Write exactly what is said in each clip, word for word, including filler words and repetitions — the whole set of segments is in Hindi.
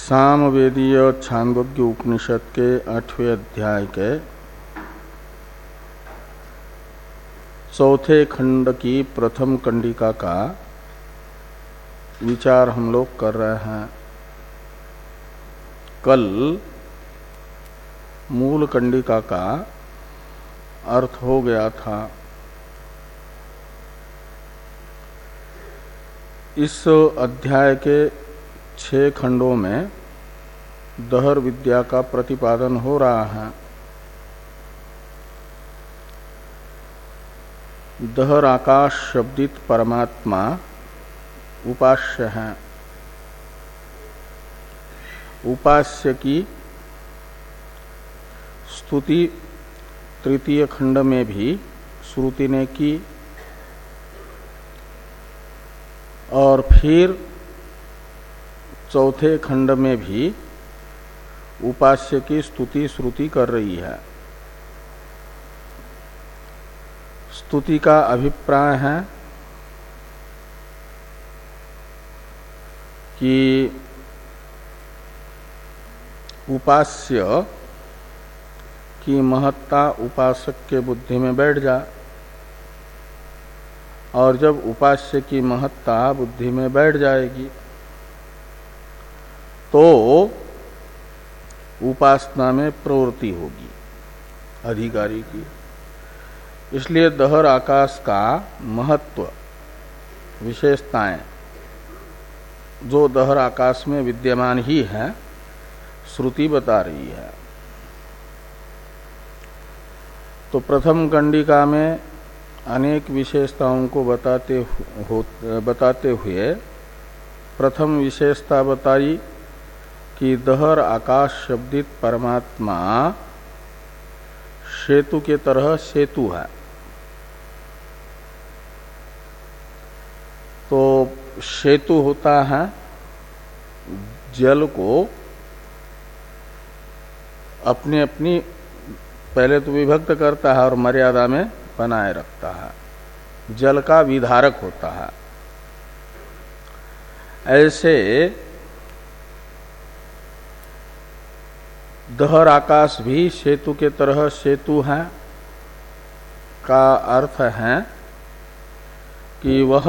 सामवेदीय छांदोग्य उपनिषद के आठवें अध्याय के चौथे खंड की प्रथम कंडिका का विचार हम लोग कर रहे हैं। कल मूल कंडिका का अर्थ हो गया था। इस अध्याय के छह खंडों में दहर विद्या का प्रतिपादन हो रहा है। दहर आकाश शब्दित परमात्मा उपास्य है। उपास्य की स्तुति तृतीय खंड में भी श्रुति ने की और फिर चौथे खंड में भी उपास्य की स्तुति श्रुति कर रही है। स्तुति का अभिप्राय है कि उपास्य की महत्ता उपासक के बुद्धि में बैठ जा, और जब उपास्य की महत्ता बुद्धि में बैठ जाएगी तो उपासना में प्रवृत्ति होगी अधिकारी की। इसलिए दहर आकाश का महत्व विशेषताएं जो दहर आकाश में विद्यमान ही है श्रुति बता रही है। तो प्रथम कंडिका में अनेक विशेषताओं को बताते हो, बताते हुए प्रथम विशेषता बताई कि दहर आकाश शब्दित परमात्मा सेतु के तरह सेतु है। तो सेतु होता है जल को अपनी अपनी पहले तो विभक्त करता है और मर्यादा में बनाए रखता है, जल का विधारक होता है। ऐसे दहर आकाश भी सेतु के तरह सेतु है का अर्थ है कि वह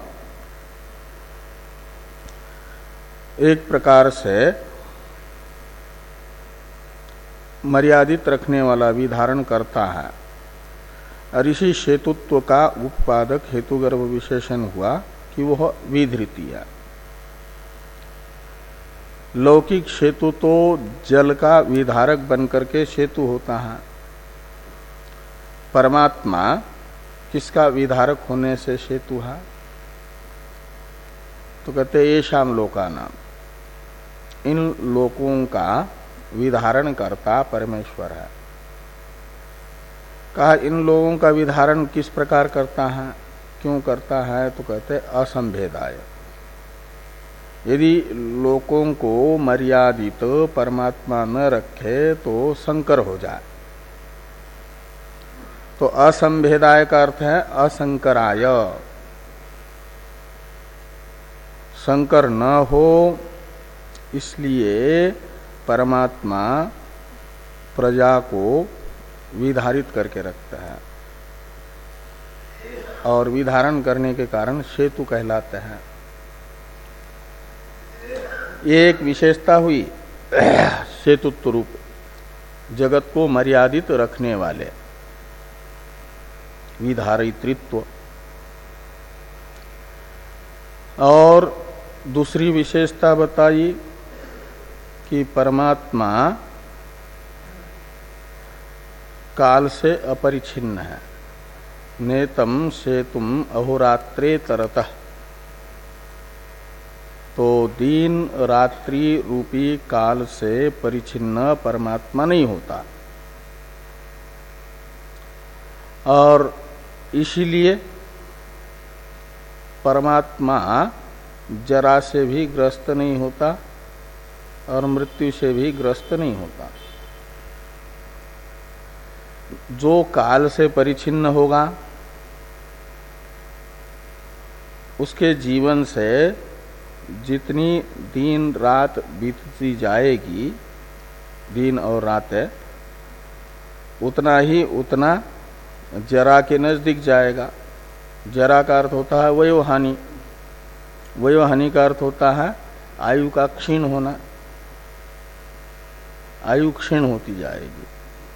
एक प्रकार से मर्यादित रखने वाला विधारण करता है। और इसी सेतुत्व का उत्पादक हेतुगर्भ विशेषण हुआ कि वह विधृति है। लौकिक सेतु तो जल का विधारक बनकर के सेतु होता है। परमात्मा किसका विधारक होने से सेतु है? तो कहते ये शाम लोका नाम, इन लोकों का विधारण करता परमेश्वर है। कहा इन लोगों का विधारण किस प्रकार करता है, क्यों करता है? तो कहते असंभेदाय। यदि लोकों को मर्यादित परमात्मा न रखे तो संकर हो जाए। तो असंभेदाय का अर्थ है असंकराय, संकर न हो, इसलिए परमात्मा प्रजा को विधारित करके रखता है और विधारण करने के कारण सेतु कहलाते हैं। एक विशेषता हुई सेतुत्व रूप, जगत को मर्यादित रखने वाले विधारित्व। और दूसरी विशेषता बताई कि परमात्मा काल से अपरिछिन्न है। नेतम सेतुम अहोरात्रे तरतः। तो दिन रात्रि रूपी काल से परिचिन्न परमात्मा नहीं होता, और इसीलिए परमात्मा जरा से भी ग्रस्त नहीं होता और मृत्यु से भी ग्रस्त नहीं होता। जो काल से परिचिन्न होगा उसके जीवन से जितनी दिन रात बीतती जाएगी, दिन और रात है, उतना ही उतना जरा के नजदीक जाएगा। जरा का अर्थ होता है वयोहानि, वयोहानि का अर्थ होता है आयु का क्षीण होना, आयु क्षीण होती जाएगी।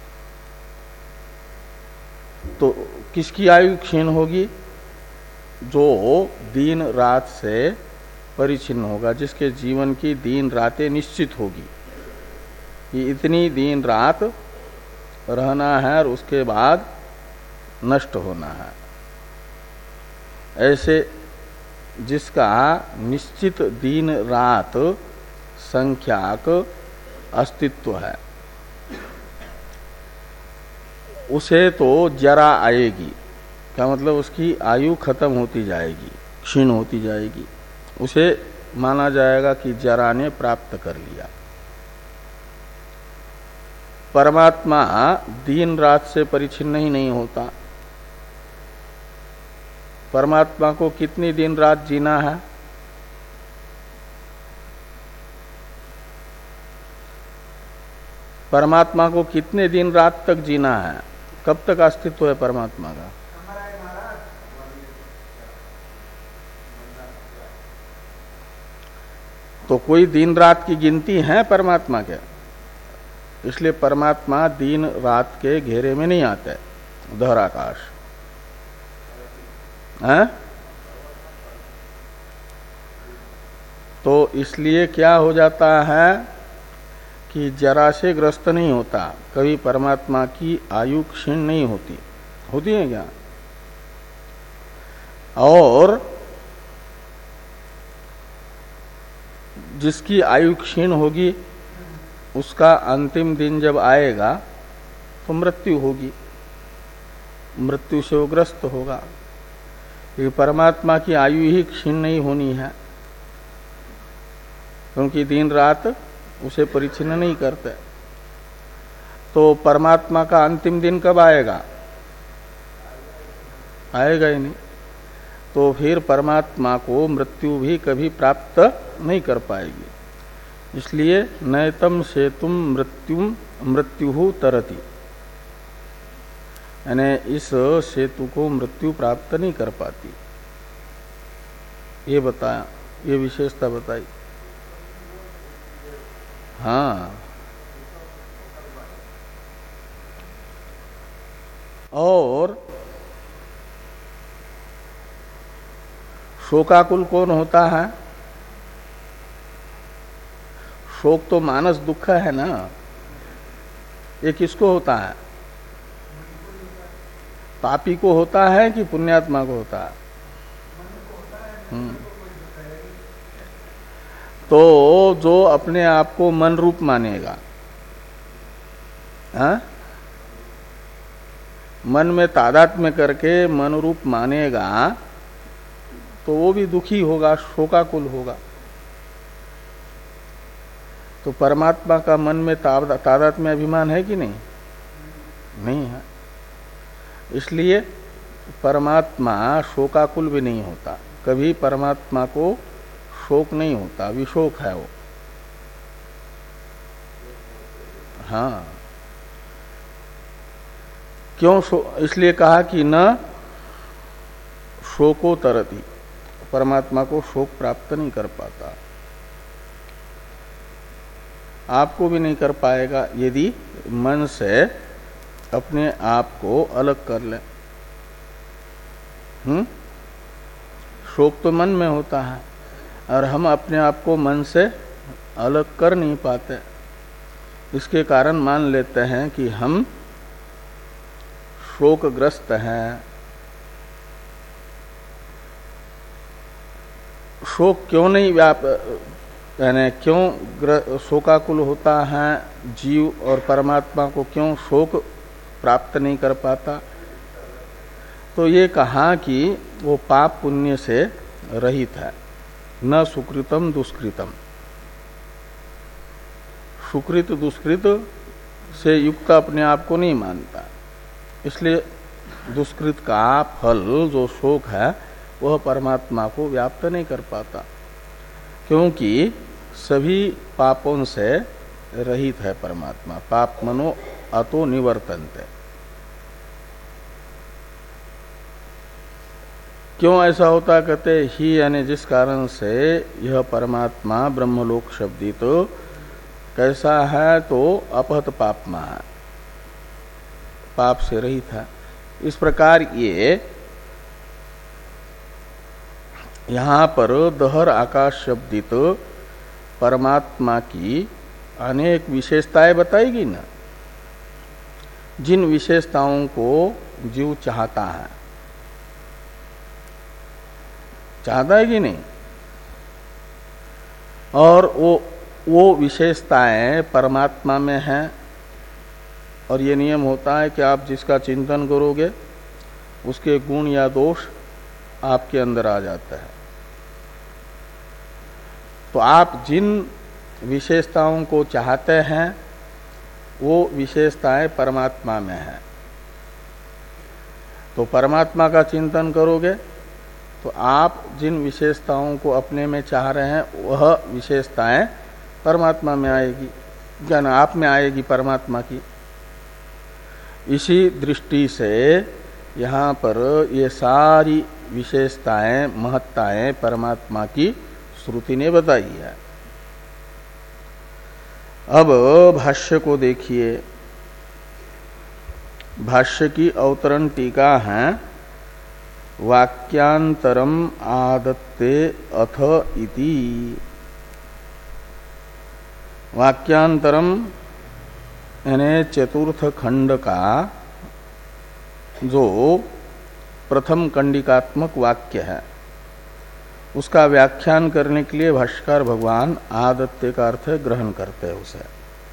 तो किसकी आयु क्षीण होगी? जो दिन रात से परिचिन्न होगा, जिसके जीवन की दिन रातें निश्चित होगी कि इतनी दिन रात रहना है और उसके बाद नष्ट होना है। ऐसे जिसका निश्चित दिन रात संख्याक अस्तित्व है, उसे तो जरा आएगी। क्या मतलब? उसकी आयु खत्म होती जाएगी, क्षीण होती जाएगी। उसे माना जाएगा कि जरा ने प्राप्त कर लिया। परमात्मा दिन रात से परिचिन्न ही नहीं होता। परमात्मा को कितनी दिन रात जीना है? परमात्मा को कितने दिन रात तक जीना है? कब तक अस्तित्व है परमात्मा का? तो कोई दिन रात की गिनती है परमात्मा के? इसलिए परमात्मा दिन रात के घेरे में नहीं आता है, धराकाश है। तो इसलिए क्या हो जाता है कि जरा से ग्रस्त नहीं होता। कभी परमात्मा की आयु क्षीण नहीं होती। होती है क्या? और जिसकी आयु क्षीण होगी उसका अंतिम दिन जब आएगा तो मृत्यु होगी, मृत्यु से वो ग्रस्त होगा। क्योंकि परमात्मा की आयु ही क्षीण नहीं होनी है, क्योंकि दिन रात उसे परिचिन्न नहीं करते। तो परमात्मा का अंतिम दिन कब आएगा? आएगा ही नहीं। तो फिर परमात्मा को मृत्यु भी कभी प्राप्त नहीं कर पाएगी। इसलिए नैतम सेतुम मृत्युम मृत्यु तरति, यानी इस सेतु को मृत्यु प्राप्त नहीं कर पाती। ये बताया, ये विशेषता बताई। हाँ, और शोकाकुल कौन होता है? शोक तो मानस दुख है ना। ये किसको होता है? पापी को होता है कि पुण्यात्मा को होता है? हम्म। तो जो अपने आप को मन रूप मानेगा, हा? मन में तादात्म्य करके मन रूप मानेगा, तो वो भी दुखी होगा, शोकाकुल होगा। तो परमात्मा का मन में तादात्म्य अभिमान है कि नहीं? नहीं है। इसलिए परमात्मा शोकाकुल भी नहीं होता। कभी परमात्मा को शोक नहीं होता, विशोक है वो। हाँ, क्यों? इसलिए कहा कि न शोको तरति, परमात्मा को शोक प्राप्त नहीं कर पाता। आपको भी नहीं कर पाएगा यदि मन से अपने आप को अलग कर ले। हम्म शोक तो मन में होता है और हम अपने आप को मन से अलग कर नहीं पाते। इसके कारण मान लेते हैं कि हम शोकग्रस्त हैं। शोक क्यों नहीं व्याप यानी क्यों शोकाकुल होता है जीव और परमात्मा को क्यों शोक प्राप्त नहीं कर पाता? तो ये कहा कि वो पाप पुण्य से रहित है। न सुकृतम दुष्कृतम, सुकृत दुष्कृत से युक्त अपने आप को नहीं मानता। इसलिए दुष्कृत का फल जो शोक है वह परमात्मा को व्याप्त नहीं कर पाता। क्योंकि सभी पापों से रहित है परमात्मा। पाप मनो अतो निवर्तन्ते। क्यों ऐसा होता कहते ही, यानी जिस कारण से यह परमात्मा ब्रह्मलोक शब्दित तो कैसा है, तो अपहत पापमा है, पाप से रहित है। इस प्रकार ये यहां पर दहर आकाश शब्दित परमात्मा की अनेक विशेषताएं बताएगी ना, जिन विशेषताओं को जीव चाहता है। चाहता है कि नहीं? और वो वो विशेषताएं परमात्मा में हैं। और ये नियम होता है कि आप जिसका चिंतन करोगे उसके गुण या दोष आपके अंदर आ जाता है। तो आप जिन विशेषताओं को चाहते हैं वो विशेषताएं परमात्मा में हैं। तो परमात्मा का चिंतन करोगे तो आप जिन विशेषताओं को अपने में चाह रहे हैं वह विशेषताएं परमात्मा में आएगी, ज्ञान आप में आएगी परमात्मा की। इसी दृष्टि से यहाँ पर ये सारी विशेषताएं महत्ताएं परमात्मा की श्रुति ने बताई है। अब भाष्य को देखिए। भाष्य की अवतरण टीका है, वाक्यांतरम आदत्ते अथ इति। वाक्यांतरम यानी चतुर्थ खंड का जो प्रथम कंडिकात्मक वाक्य है उसका व्याख्यान करने के लिए भाष्यकार भगवान आदत्ते का अर्थ ग्रहण करते हैं उसे।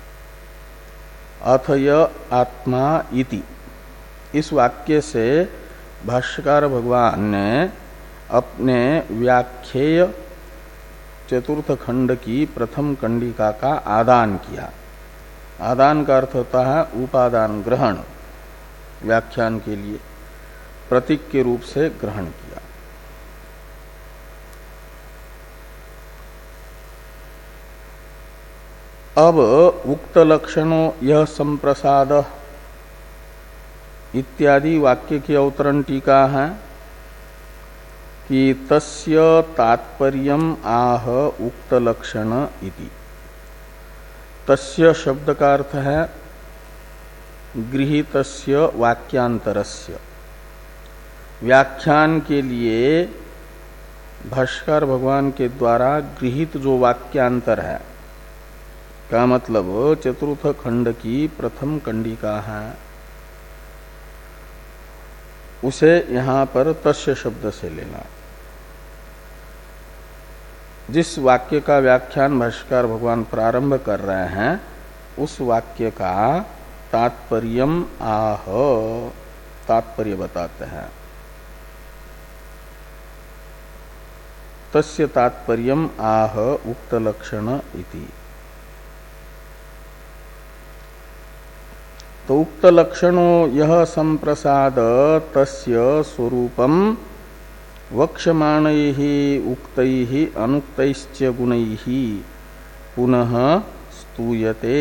अथ य आत्मा इति, इस वाक्य से भाष्यकार भगवान ने अपने व्याख्येय चतुर्थ खंड की प्रथम कंडिका का आदान किया। आदान का अर्थ होता है उपादान ग्रहण, व्याख्यान के लिए प्रतीक के रूप से ग्रहण किया। अब उक्त लक्षणों यह संप्रसाद इत्यादि वाक्य की अवतरण टीका है कि तस्य तात्पर्यम आह उक्त लक्षण इति। तस्य शब्द का अर्थ है गृहीतस्य वाक्यांतरस्य। व्याख्यान के लिए भाष्यकार भगवान के द्वारा गृहीत जो वाक्यांतर है का मतलब चतुर्थ खंड की प्रथम कंडिका है, उसे यहां पर तस्य शब्द से लेना। जिस वाक्य का व्याख्यान भाष्यकार भगवान प्रारंभ कर रहे हैं उस वाक्य का तात्पर्यम आह, तात्पर्य बताते हैं। तस्य तात्पर्यम आह उक्त लक्षण इति। तो उक्त लक्षणों यह संप्रसाद तस्य स्वरूपम वक्ष्यमाणैः उक्तैः अनुक्तैश्च गुणैः पुनः स्तूयते।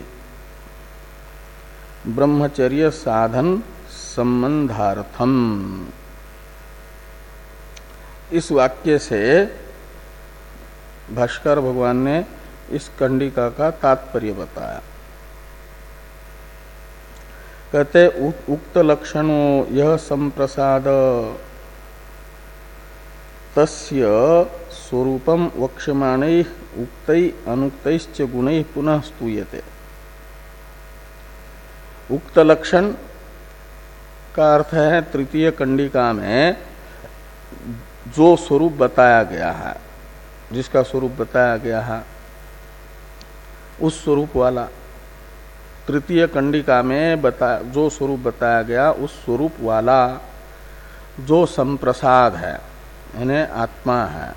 ब्रह्मचर्य साधन संबंधार्थम। इस वाक्य से भाष्कर भगवान ने इस कंडिका का तात्पर्य बताया। कहते उक्त लक्षणों यह संप्रसाद तस्य स्वरूपम वक्ष्यमाणैः उक्तैः अनुक्तैश्च गुणैः पुनः स्तूयते। उक्त लक्षण का अर्थ है तृतीय कंडिका में जो स्वरूप बताया गया है, जिसका स्वरूप बताया गया है उस स्वरूप वाला। तृतीय कंडिका में बता जो स्वरूप बताया गया उस स्वरूप वाला जो संप्रसाद है, यानी आत्मा है,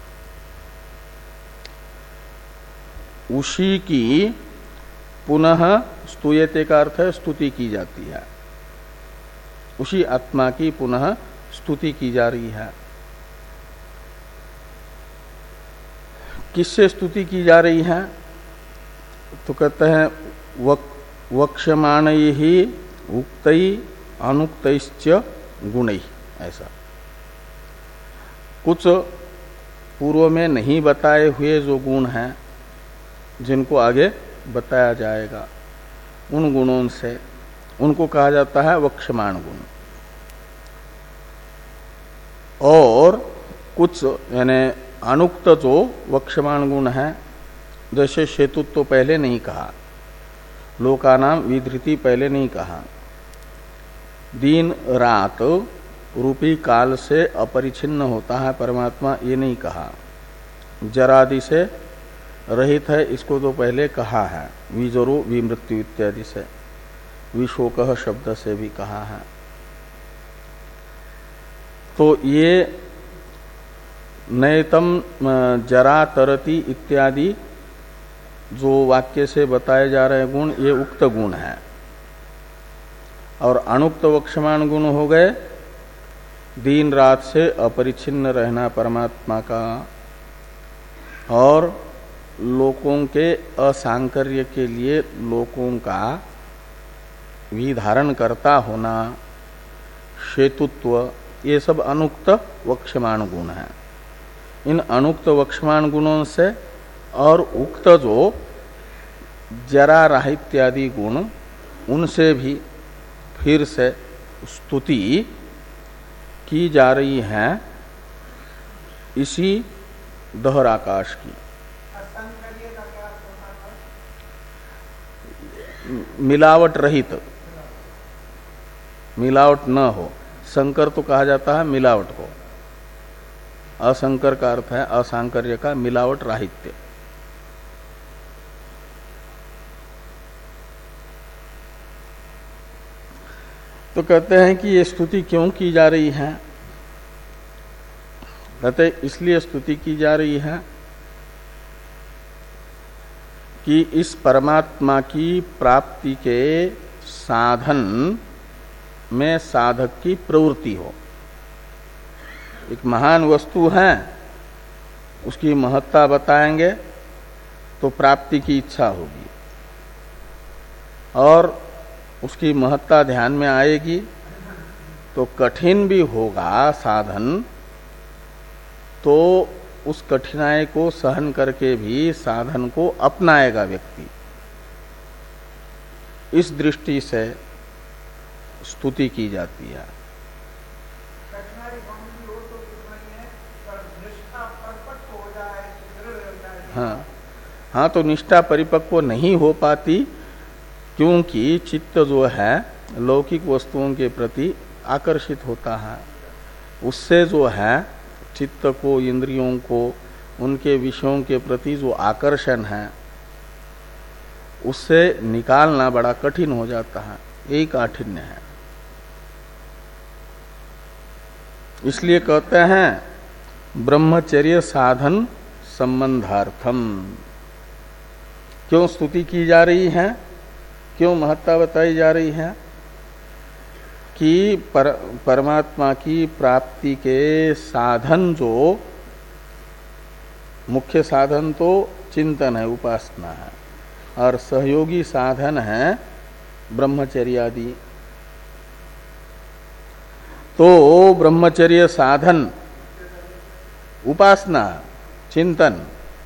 उसी की पुनः स्तुयते का अर्थ है स्तुति की जाती है। उसी आत्मा की पुनः स्तुति की जा रही है। किससे स्तुति की जा रही है? तो कहते हैं वक, वक्ष्यमाण ही उक्तई अनुक्तश्च गुणै। ऐसा कुछ पूर्व में नहीं बताए हुए जो गुण हैं जिनको आगे बताया जाएगा, उन गुणों से उनको कहा जाता है वक्ष्यमाण गुण। और कुछ यानी अनुक्त जो वक्ष्यमाण गुण है, जैसे शेतुत्व तो पहले नहीं कहा, लोकानाम विधृति पहले नहीं कहा, दिन रात रूपी काल से अपरिछिन्न होता है परमात्मा ये नहीं कहा, जरादि से रहित है इसको तो पहले कहा है, विजरो विमृत्यु इत्यादि से, विशोकः शब्द से भी कहा है। तो ये नयतम जरा तरति इत्यादि जो वाक्य से बताए जा रहे गुण ये उक्त गुण है, और अनुक्त वक्ष्यमाण गुण हो गए दिन रात से अपरिछिन्न रहना परमात्मा का, और लोकों के असांकर्य के लिए लोकों का विधारण करता होना, शेतुत्व, ये सब अनुक्त वक्ष्यमाण गुण है। इन अनुक्त वक्ष्यमाण गुणों से और उक्त जो जरा राहित्यादि गुण, उनसे भी फिर से स्तुति की जा रही है इसी दहराकाश की। मिलावट रहित, मिलावट न हो, संकर तो कहा जाता है मिलावट को, असंकर का अर्थ है असांकर्य का मिलावट राहित्य। तो कहते हैं कि ये स्तुति क्यों की जा रही है? कहते इसलिए स्तुति की जा रही है कि इस परमात्मा की प्राप्ति के साधन में साधक की प्रवृत्ति हो। एक महान वस्तु है, उसकी महत्ता बताएंगे तो प्राप्ति की इच्छा होगी, और उसकी महत्ता ध्यान में आएगी तो कठिन भी होगा साधन, तो उस कठिनाई को सहन करके भी साधन को अपनाएगा व्यक्ति। इस दृष्टि से स्तुति की जाती है। हाँ हाँ, तो निष्ठा परिपक्व नहीं हो पाती क्योंकि चित्त जो है लौकिक वस्तुओं के प्रति आकर्षित होता है। उससे जो है चित्त को, इंद्रियों को, उनके विषयों के प्रति जो आकर्षण है उससे निकालना बड़ा कठिन हो जाता है, यही काठिन्य है। इसलिए कहते हैं ब्रह्मचर्य साधन संबंधार्थम। क्यों स्तुति की जा रही है, क्यों महत्ता बताई जा रही है? कि पर, परमात्मा की प्राप्ति के साधन, जो मुख्य साधन तो चिंतन है, उपासना है, और सहयोगी साधन है ब्रह्मचर्यादि। तो ब्रह्मचर्य साधन उपासना, चिंतन,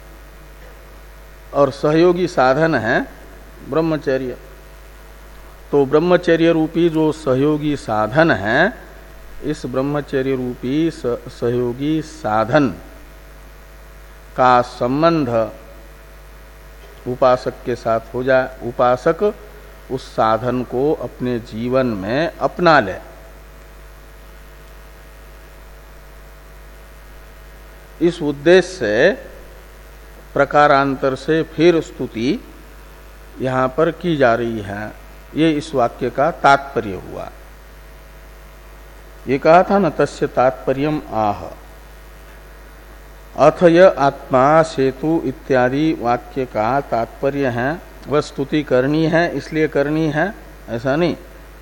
और सहयोगी साधन है ब्रह्मचर्य। तो ब्रह्मचर्य रूपी जो सहयोगी साधन है, इस ब्रह्मचर्य रूपी सहयोगी साधन का संबंध उपासक के साथ हो जाए, उपासक उस साधन को अपने जीवन में अपना ले। इस उद्देश्य से प्रकारांतर से फिर स्तुति यहां पर की जा रही है। ये इस वाक्य का तात्पर्य हुआ। ये कहा था न, तस्य तात्पर्यम आह। अथ य आत्मा सेतु इत्यादि वाक्य का तात्पर्य है वह स्तुति करनी है, इसलिए करनी है, ऐसा नहीं।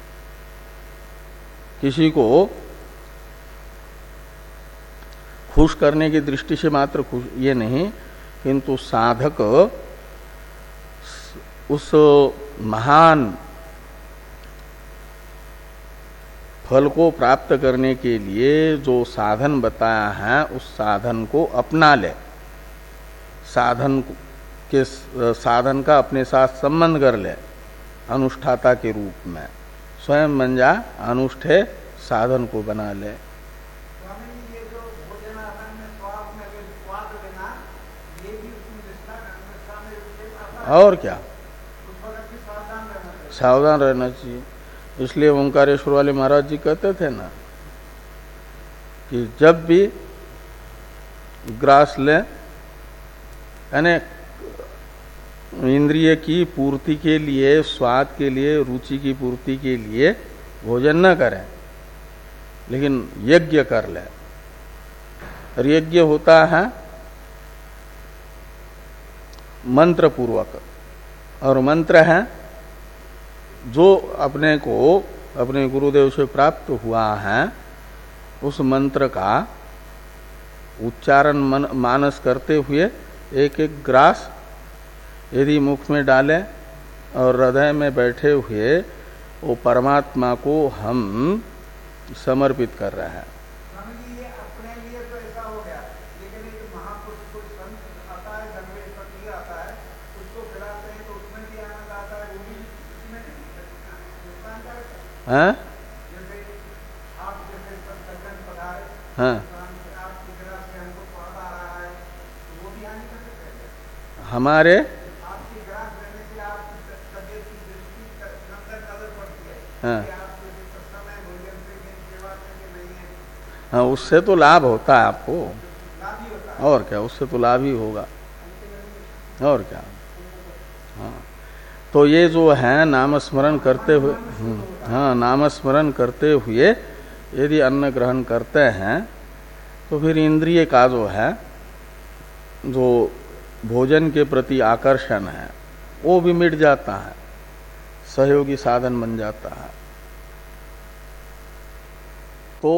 किसी को खुश करने की दृष्टि से मात्र खुश, ये नहीं किंतु साधक उस महान फल को प्राप्त करने के लिए जो साधन बताया है उस साधन को अपना ले, साधन के साधन का अपने साथ संबंध कर ले, अनुष्ठाता के रूप में स्वयं बन जा, अनुष्ठे साधन को बना ले। और क्या, सावधान रहना चाहिए। इसलिए ओंकारेश्वर वाले महाराज जी कहते थे ना कि जब भी ग्रास ले, यानी इंद्रिय की पूर्ति के लिए, स्वाद के लिए, रुचि की पूर्ति के लिए भोजन न करें, लेकिन यज्ञ कर ले। और यज्ञ होता है मंत्र पूर्वक, और मंत्र है जो अपने को अपने गुरुदेव से प्राप्त हुआ है, उस मंत्र का उच्चारण मानस करते हुए एक एक ग्रास यदि मुख में डालें और हृदय में बैठे हुए वो परमात्मा को हम समर्पित कर रहे हैं। हाँ? हाँ, हमारे हाँ हाँ उससे तो लाभ होता है आपको, और क्या, उससे तो लाभ ही होगा, और क्या। हाँ, तो ये जो है नामस्मरण करते हुए, हाँ नामस्मरण करते हुए यदि अन्न ग्रहण करते हैं तो फिर इंद्रिय का जो है, जो भोजन के प्रति आकर्षण है वो भी मिट जाता है, सहयोगी साधन बन जाता है। तो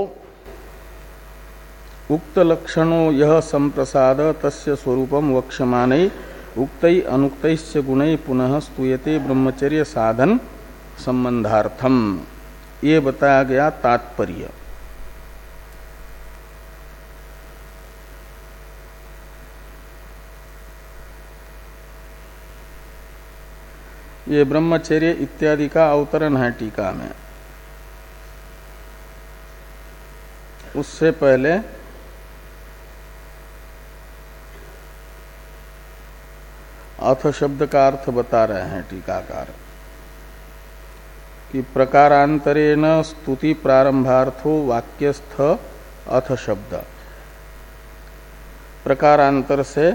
उक्त लक्षणों यह संप्रसाद तस्य स्वरूपम वक्ष्यमाने उक्तै अनुक्तैश्च गुणै पुनः स्तूयते ब्रह्मचर्य साधन संबंधार्थम, ये बताया गया तात्पर्य। ये ब्रह्मचर्य इत्यादि का अवतरण है टीका में। उससे पहले अथ शब्द का अर्थ बता रहे हैं टीकाकार कि प्रकारांतरेण स्तुति प्रारंभार्थो वाक्यस्थ अथ शब्द, प्रकारांतर से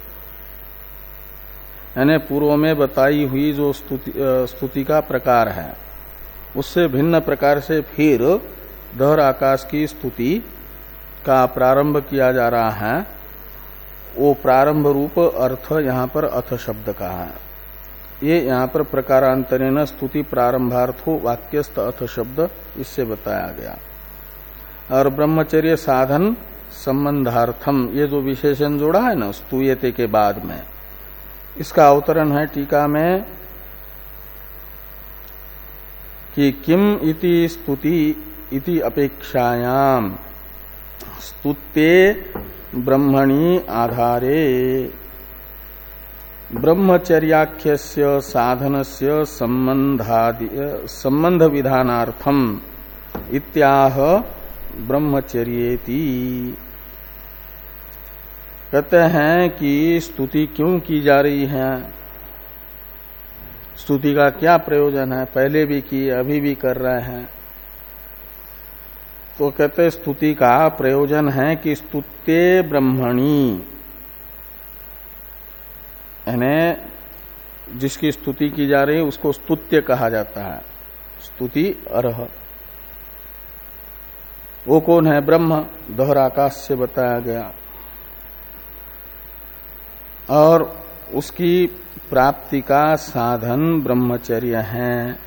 यानी पूर्व में बताई हुई जो स्तुति, स्तुति का प्रकार है उससे भिन्न प्रकार से फिर दहर आकाश की स्तुति का प्रारंभ किया जा रहा है। वो प्रारंभ रूप अर्थ यहाँ पर अथ शब्द का है। ये यहाँ पर प्रकारांतरेण स्तुति प्रारंभार्थो वाक्यस्थ अथ शब्द इससे बताया गया। और ब्रह्मचर्य साधन संबंधार्थम, ये जो विशेषण जोड़ा है ना स्तूयते के बाद में, इसका अवतरण है टीका में कि किम इति स्तुति इति अपेक्षायाम स्तुत्ते ब्रह्मणि आधारे ब्रह्मचर्याख्यस्य साधनस्य संबंधादि संबंध विधानार्थम इत्याह ब्रह्मचर्येति। कहते हैं कि स्तुति क्यों की जा रही है, स्तुति का क्या प्रयोजन है, पहले भी की अभी भी कर रहे हैं। तो कहते स्तुति का प्रयोजन है कि स्तुत्ते ब्रह्मणि, यानी जिसकी स्तुति की जा रही है उसको स्तुत्य कहा जाता है, स्तुति अर्ह। वो कौन है, ब्रह्म, दोहरा आकाश से बताया गया। और उसकी प्राप्ति का साधन ब्रह्मचर्य है।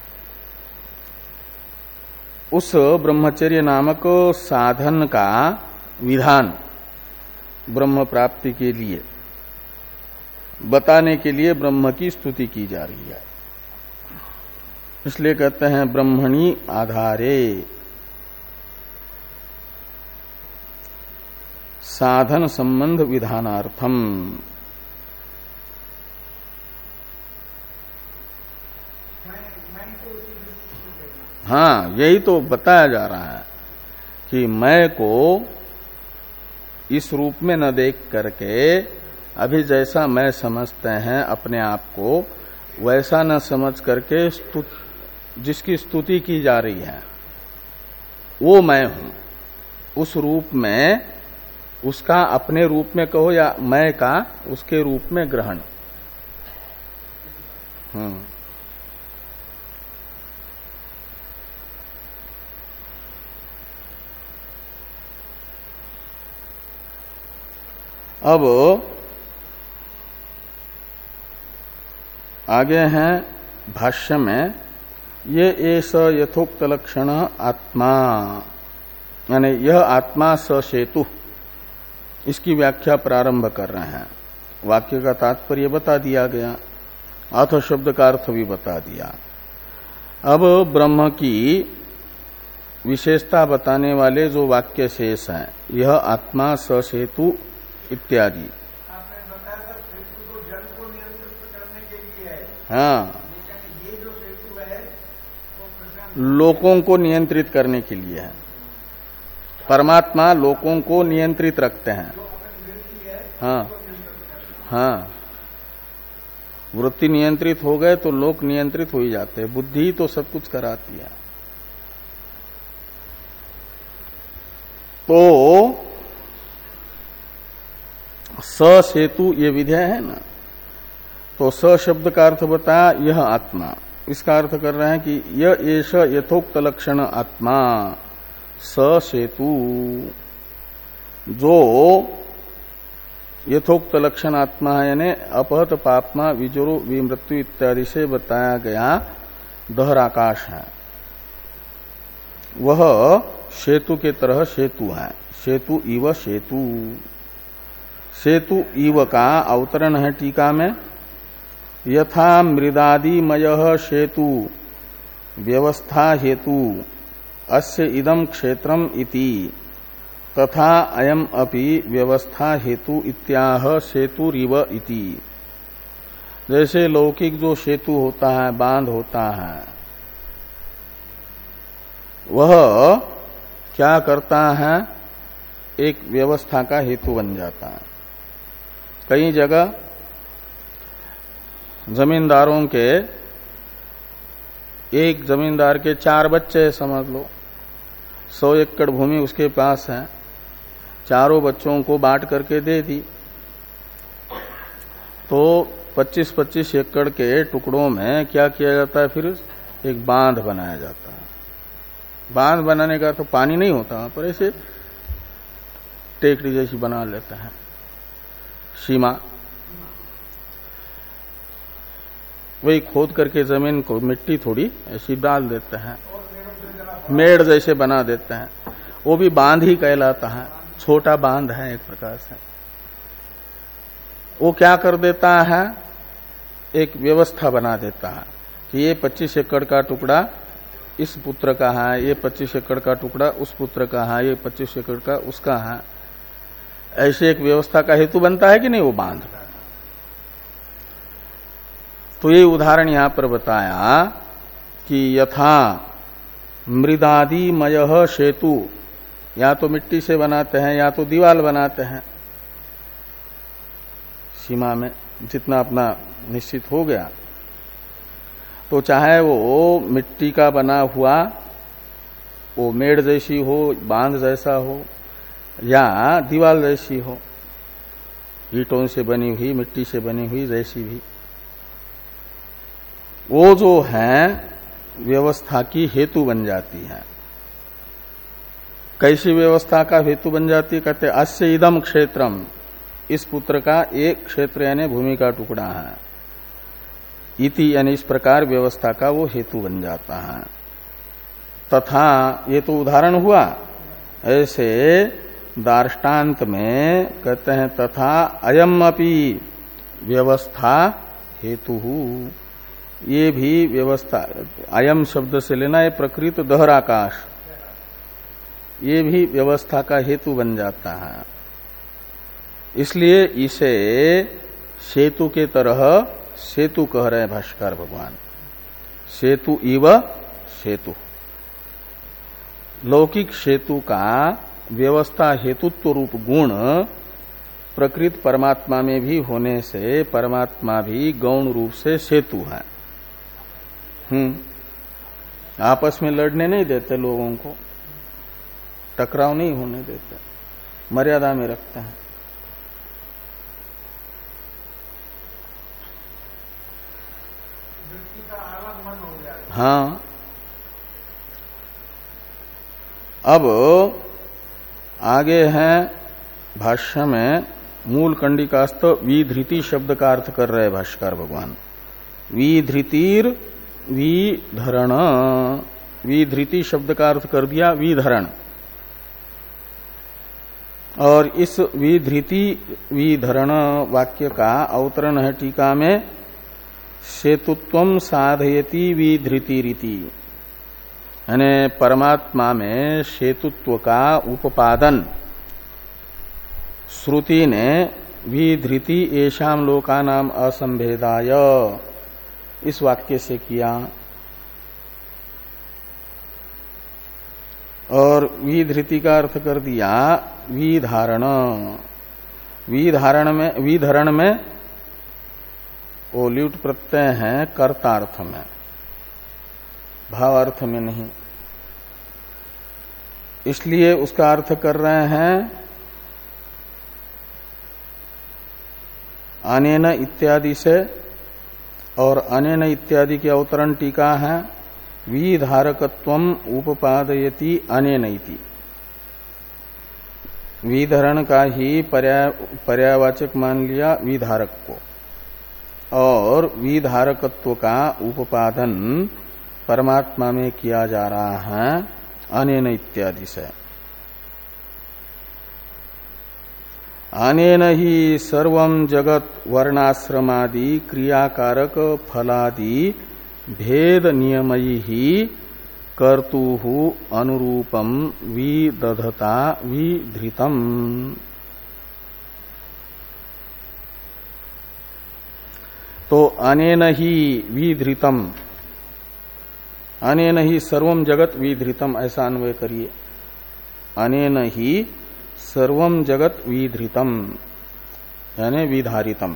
उस ब्रह्मचर्य नामक साधन का विधान ब्रह्म प्राप्ति के लिए बताने के लिए ब्रह्म की स्तुति की जा रही है। इसलिए कहते हैं ब्रह्मणी आधारे साधन संबंध विधानार्थम। हाँ, यही तो बताया जा रहा है कि मैं को इस रूप में न देख करके अभी जैसा मैं समझते हैं अपने आप को, वैसा न समझ करके स्तु, जिसकी स्तुति की जा रही है वो मैं हूं, उस रूप में उसका अपने रूप में कहो या मैं का उसके रूप में ग्रहण। हम्म अब आगे हैं भाष्य में, ये एष यथोक्त लक्षण आत्मा, यानी यह आत्मा स सेतु, इसकी व्याख्या प्रारंभ कर रहे हैं। वाक्य का तात्पर्य बता दिया गया, अथ शब्द का अर्थ भी बता दिया। अब ब्रह्म की विशेषता बताने वाले जो वाक्य शेष हैं, यह आत्मा स सेतु इत्यादि। आपने बताया था सेतु को जल को नियंत्रित करने के लिए है। हाँ, ये जो सेतु है वो लोकों को नियंत्रित करने के लिए है। परमात्मा लोकों को नियंत्रित रखते हैं। हाँ हाँ, वृत्ति नियंत्रित हो गए तो लोक नियंत्रित हो ही जाते हैं। बुद्धि तो सब कुछ कराती है। तो स सेतु ये विधेय है ना, तो स शब्द का अर्थ बताया यह आत्मा। इसका अर्थ कर रहे हैं कि यह एष यथोक्त लक्षण आत्मा स सेतु, जो यथोक्त लक्षण आत्मा है, यानी अपहत पापमा विजरो विमृत्यु इत्यादि से बताया गया दहराकाश है, वह सेतु के तरह सेतु है। सेतु इव सेतु, सेतु इव का अवतरण है टीका में, यथा मृदादिमय सेतु व्यवस्था हेतु अस्य इदम क्षेत्रम इति तथा अयम अपि व्यवस्था हेतु इत्याह सेतुरिव इति। जैसे लौकिक जो सेतु होता है, बांध होता है, वह क्या करता है, एक व्यवस्था का हेतु बन जाता है। कई जगह जमींदारों के, एक जमींदार के चार बच्चे समझ लो, सौ एकड़ भूमि उसके पास है, चारों बच्चों को बांट करके दे दी, तो पच्चीस पच्चीस एकड़ के टुकड़ों में क्या किया जाता है, फिर एक बांध बनाया जाता है। बांध बनाने का तो पानी नहीं होता, पर ऐसे टेकड़ी जैसी बना लेते हैं सीमा, वही खोद करके जमीन को मिट्टी थोड़ी ऐसी डाल देते हैं, मेड़ जैसे बना देते हैं, वो भी बांध ही कहलाता है। छोटा बांध है एक प्रकार से। वो क्या कर देता है, एक व्यवस्था बना देता है कि ये पच्चीस एकड़ का टुकड़ा इस पुत्र का है, ये पच्चीस एकड़ का टुकड़ा उस पुत्र का है, ये पच्चीस एकड़ का उसका है। ऐसे एक व्यवस्था का हेतु बनता है कि नहीं वो बांध। तो ये उदाहरण यहां पर बताया कि यथा मृदादिमय सेतु, या तो मिट्टी से बनाते हैं या तो दीवाल बनाते हैं, सीमा में जितना अपना निश्चित हो गया, तो चाहे वो मिट्टी का बना हुआ वो मेड़ जैसी हो, बांध जैसा हो, या दीवाल जैसी हो, ईंटों से बनी हुई, मिट्टी से बनी हुई जैसी भी, वो जो है व्यवस्था की हेतु बन जाती है। कैसी व्यवस्था का हेतु बन जाती है, कहते अस्य इदम क्षेत्रम, इस पुत्र का एक क्षेत्र यानी भूमि का टुकड़ा है, इति यानी इस प्रकार व्यवस्था का वो हेतु बन जाता है। तथा ये तो उदाहरण हुआ, ऐसे दार्ष्टान्त में कहते हैं तथा अयम अपि, व्यवस्था हेतु, ये भी व्यवस्था, अयम शब्द से लेना है प्रकृत दहराकाश, ये भी व्यवस्था का हेतु बन जाता है। इसलिए इसे सेतु के तरह सेतु कह रहे हैं भाष्यकार भगवान। सेतु इव सेतु, लौकिक सेतु का व्यवस्था हेतुत्व रूप गुण प्रकृत परमात्मा में भी होने से परमात्मा भी गौण रूप से सेतु है। हम्म आपस में लड़ने नहीं देते, लोगों को टकराव नहीं होने देते, मर्यादा में रखते हैं। हाँ, अब आगे है भाष्य में मूल कंडिकास्त विधृति शब्द का अर्थ कर रहे भाष्यकार भगवान। विधृतिर विधरण, विधृति शब्द का अर्थ कर दिया विधरण, और इस विधृति विधरण वाक्य का अवतरण है टीका में, सेतुत्वम साधयति विधृति रीति, यानी परमात्मा में सेतुत्व का उपादन श्रुति ने विधृति येषाम लोकानाम असंभेदाय इस वाक्य से किया। और विधृति का अर्थ कर दिया विधारण, विधारण में, विधरण में वो ल्युट प्रत्यय है कर्तार्थ में, भावार्थ में नहीं। इसलिए उसका अर्थ कर रहे हैं अनेन इत्यादि से, और अनेन इत्यादि की अवतरण टीका है विधारकत्वम उपादयति अनेन इति। विधरण का ही पर्याय पर्यायवाचक मान लिया विधारक को, और विधारकत्व का उपादन परमात्मा में किया जा रहा है अनेन इत्यादि से। अनेन ही सर्वं जगत वर्णाश्रमादि क्रियाकारक फलादि भेद नियमयी ही कर्तुः अनुरूपम विदधता विधृतम। तो अनेन ही विधृतम, अनेन ही सर्वम जगत विधृतम, ऐसा अन्वय करिए। अनेन ही सर्वम जगत विधृतम यानी विधारितम।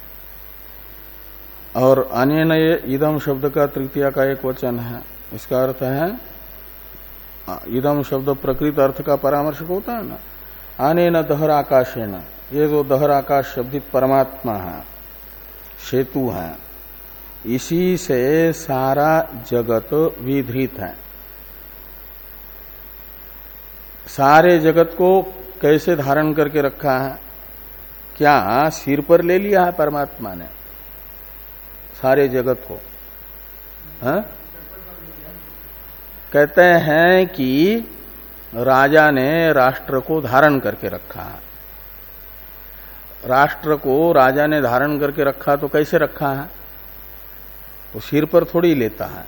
और अनेन इदम शब्द का तृतीया का एक वचन है, इसका अर्थ है इदम शब्द प्रकृत अर्थ का परामर्शक होता है ना। अनेन दहर आकाशेन, ये जो दहर आकाश शब्दित परमात्मा है, सेतु है, इसी से सारा जगत विधृत है। सारे जगत को कैसे धारण करके रखा है? क्या सिर पर ले लिया है परमात्मा ने सारे जगत को? हा? कहते हैं कि राजा ने राष्ट्र को धारण करके रखा है। राष्ट्र को राजा ने धारण करके रखा तो कैसे रखा है? वो सिर पर थोड़ी लेता है।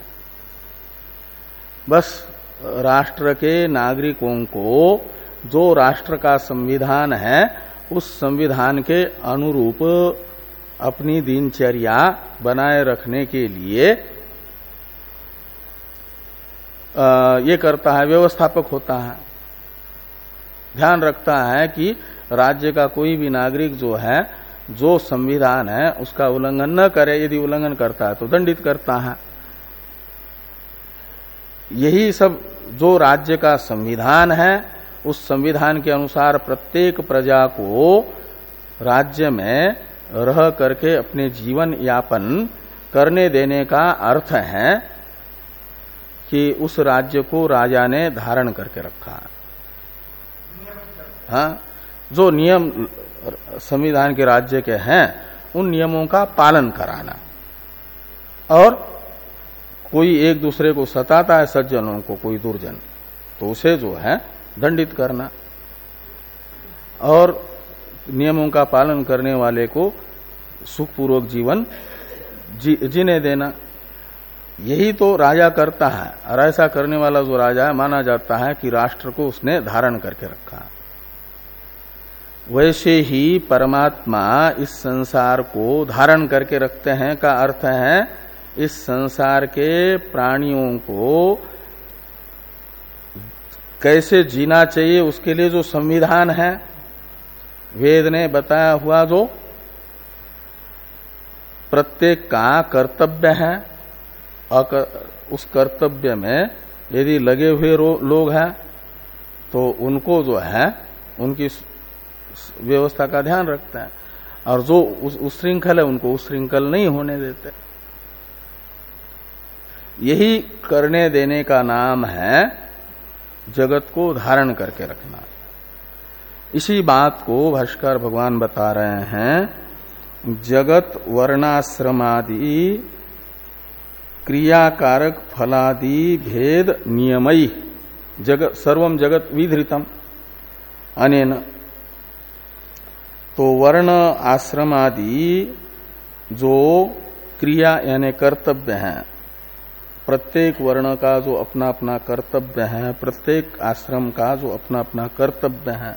बस राष्ट्र के नागरिकों को जो राष्ट्र का संविधान है उस संविधान के अनुरूप अपनी दिनचर्या बनाए रखने के लिए आ, ये करता है, व्यवस्थापक होता है। ध्यान रखता है कि राज्य का कोई भी नागरिक जो है, जो संविधान है उसका उल्लंघन न करे, यदि उल्लंघन करता है तो दंडित करता है। यही सब जो राज्य का संविधान है, उस संविधान के अनुसार प्रत्येक प्रजा को राज्य में रह करके अपने जीवन यापन करने देने का अर्थ है कि उस राज्य को राजा ने धारण करके रखा है। हाँ, जो नियम संविधान के राज्य के हैं उन नियमों का पालन कराना, और कोई एक दूसरे को सताता है सज्जनों को, कोई दुर्जन, तो उसे जो है दंडित करना, और नियमों का पालन करने वाले को सुखपूर्वक जीवन जी, जीने देना। यही तो राजा करता है, और ऐसा करने वाला जो राजा है माना जाता है कि राष्ट्र को उसने धारण करके रखा। वैसे ही परमात्मा इस संसार को धारण करके रखते हैं का अर्थ है इस संसार के प्राणियों को कैसे जीना चाहिए उसके लिए जो संविधान है, वेद ने बताया हुआ जो प्रत्येक का कर्तव्य है, उस कर्तव्य में यदि लगे हुए लोग हैं तो उनको जो है उनकी व्यवस्था का ध्यान रखते हैं, और जो उस, उस श्रृंखल है उनको उस श्रृंखल नहीं होने देते। यही करने देने का नाम है जगत को धारण करके रखना। इसी बात को भाष्कर भगवान बता रहे हैं, जगत वर्णाश्रमादि क्रियाकारक फलादि भेद नियमई जगत सर्वम जगत विधृतम अनेन। तो वर्ण आश्रम आदि जो क्रिया यानी कर्तव्य है, प्रत्येक वर्ण का जो अपना अपना कर्तव्य है, प्रत्येक आश्रम का जो अपना अपना कर्तव्य है,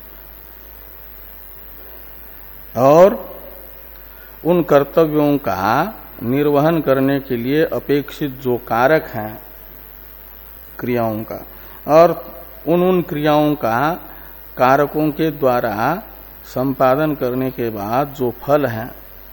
और उन कर्तव्यों का निर्वहन करने के लिए अपेक्षित जो कारक हैं क्रियाओं का, और उन उन क्रियाओं का कारकों के द्वारा संपादन करने के बाद जो फल है,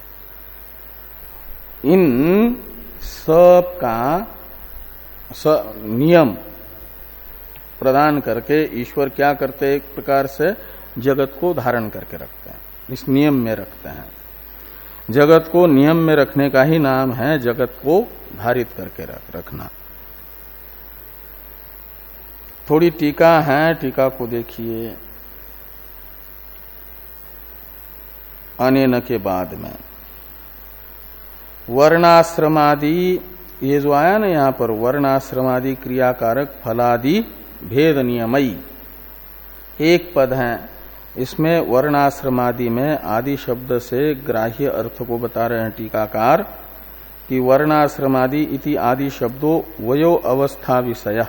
इन सब का स नियम प्रदान करके ईश्वर क्या करते हैं, एक प्रकार से जगत को धारण करके रखते हैं, इस नियम में रखते हैं। जगत को नियम में रखने का ही नाम है जगत को धारित करके रख, रखना। थोड़ी टीका है, टीका को देखिए अनेन के बाद में वर्णाश्रमादि, ये जो आया ना यहां पर वर्णाश्रमादि क्रियाकारक फलादि भेद नियमई, एक पद है, इसमें वर्णाश्रमादि में आदि शब्द से ग्राह्य अर्थ को बता रहे हैं टीकाकार कि वर्णाश्रमादि इति आदि शब्दों वयो अवस्था विषय।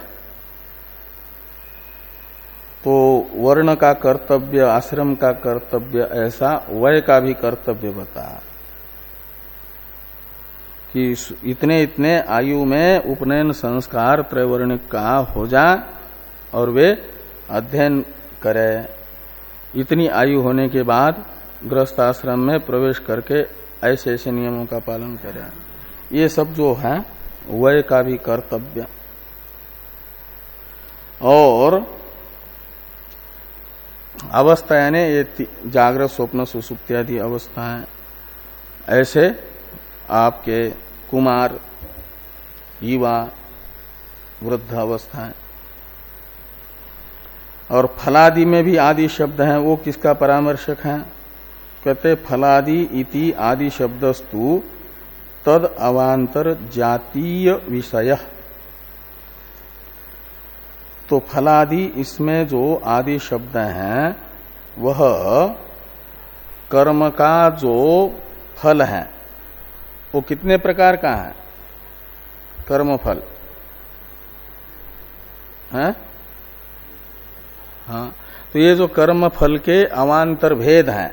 तो वर्ण का कर्तव्य, आश्रम का कर्तव्य, ऐसा वय का भी कर्तव्य बता कि इतने इतने आयु में उपनयन संस्कार त्रैवर्णिक का हो जाए और वे अध्ययन करें। इतनी आयु होने के बाद गृहस्थ आश्रम में प्रवेश करके ऐसे ऐसे नियमों का पालन करें। ये सब जो है वय का भी कर्तव्य। और अवस्था यानी ये जागृत स्वप्न सुसुप्ति आदि अवस्था है, ऐसे आपके कुमार, युवा, वृद्ध अवस्था है। और फलादि में भी आदि शब्द है, वो किसका परामर्शक है? कहते फलादि इति आदि शब्दस्तु तद अवांतर जातीय विषय। तो फलादि इसमें जो आदि शब्द हैं वह कर्म का जो फल है वो कितने प्रकार का है? कर्म फल है? हाँ, तो ये जो कर्म फल के अवांतर भेद है,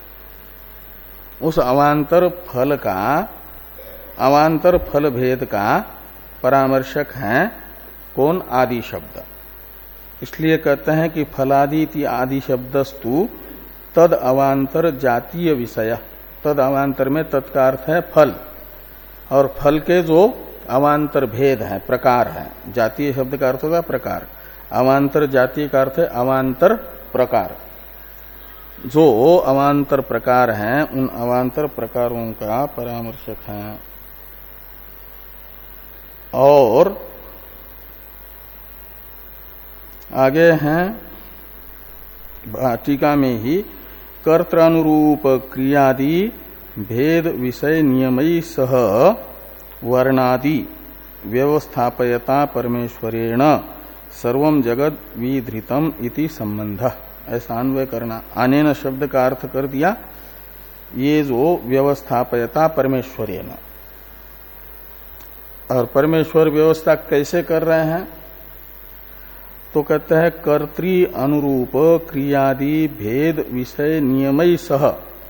उस अवांतर फल का, अवांतर फल भेद का परामर्शक है कौन? आदि शब्द। इसलिए कहते हैं कि फलादि इति आदि शब्दस्तु तद अवांतर जातीय विषय। तद अवांतर में तत्का अर्थ है फल, और फल के जो अवांतर भेद है, प्रकार है। जातीय शब्द का अर्थ होगा प्रकार, अवांतर जातीय का अर्थ है अवांतर प्रकार। जो अवांतर प्रकार हैं उन अवांतर प्रकारों का परामर्शक है। और आगे हैं टीका में ही कर्त्रानुरूप क्रियादि भेद विषय नियमई सह वर्णादि व्यवस्थापयता परमेश्वरेण सर्वम जगत विधृतम इति संबंध। ऐसा अन्वय करना। अनेन शब्द का अर्थ कर दिया ये जो व्यवस्थापयता परमेश्वरेण, और परमेश्वर व्यवस्था कैसे कर रहे हैं? तो कहते हैं कर्तृ अनुरूप क्रियादि भेद विषय नियमय सह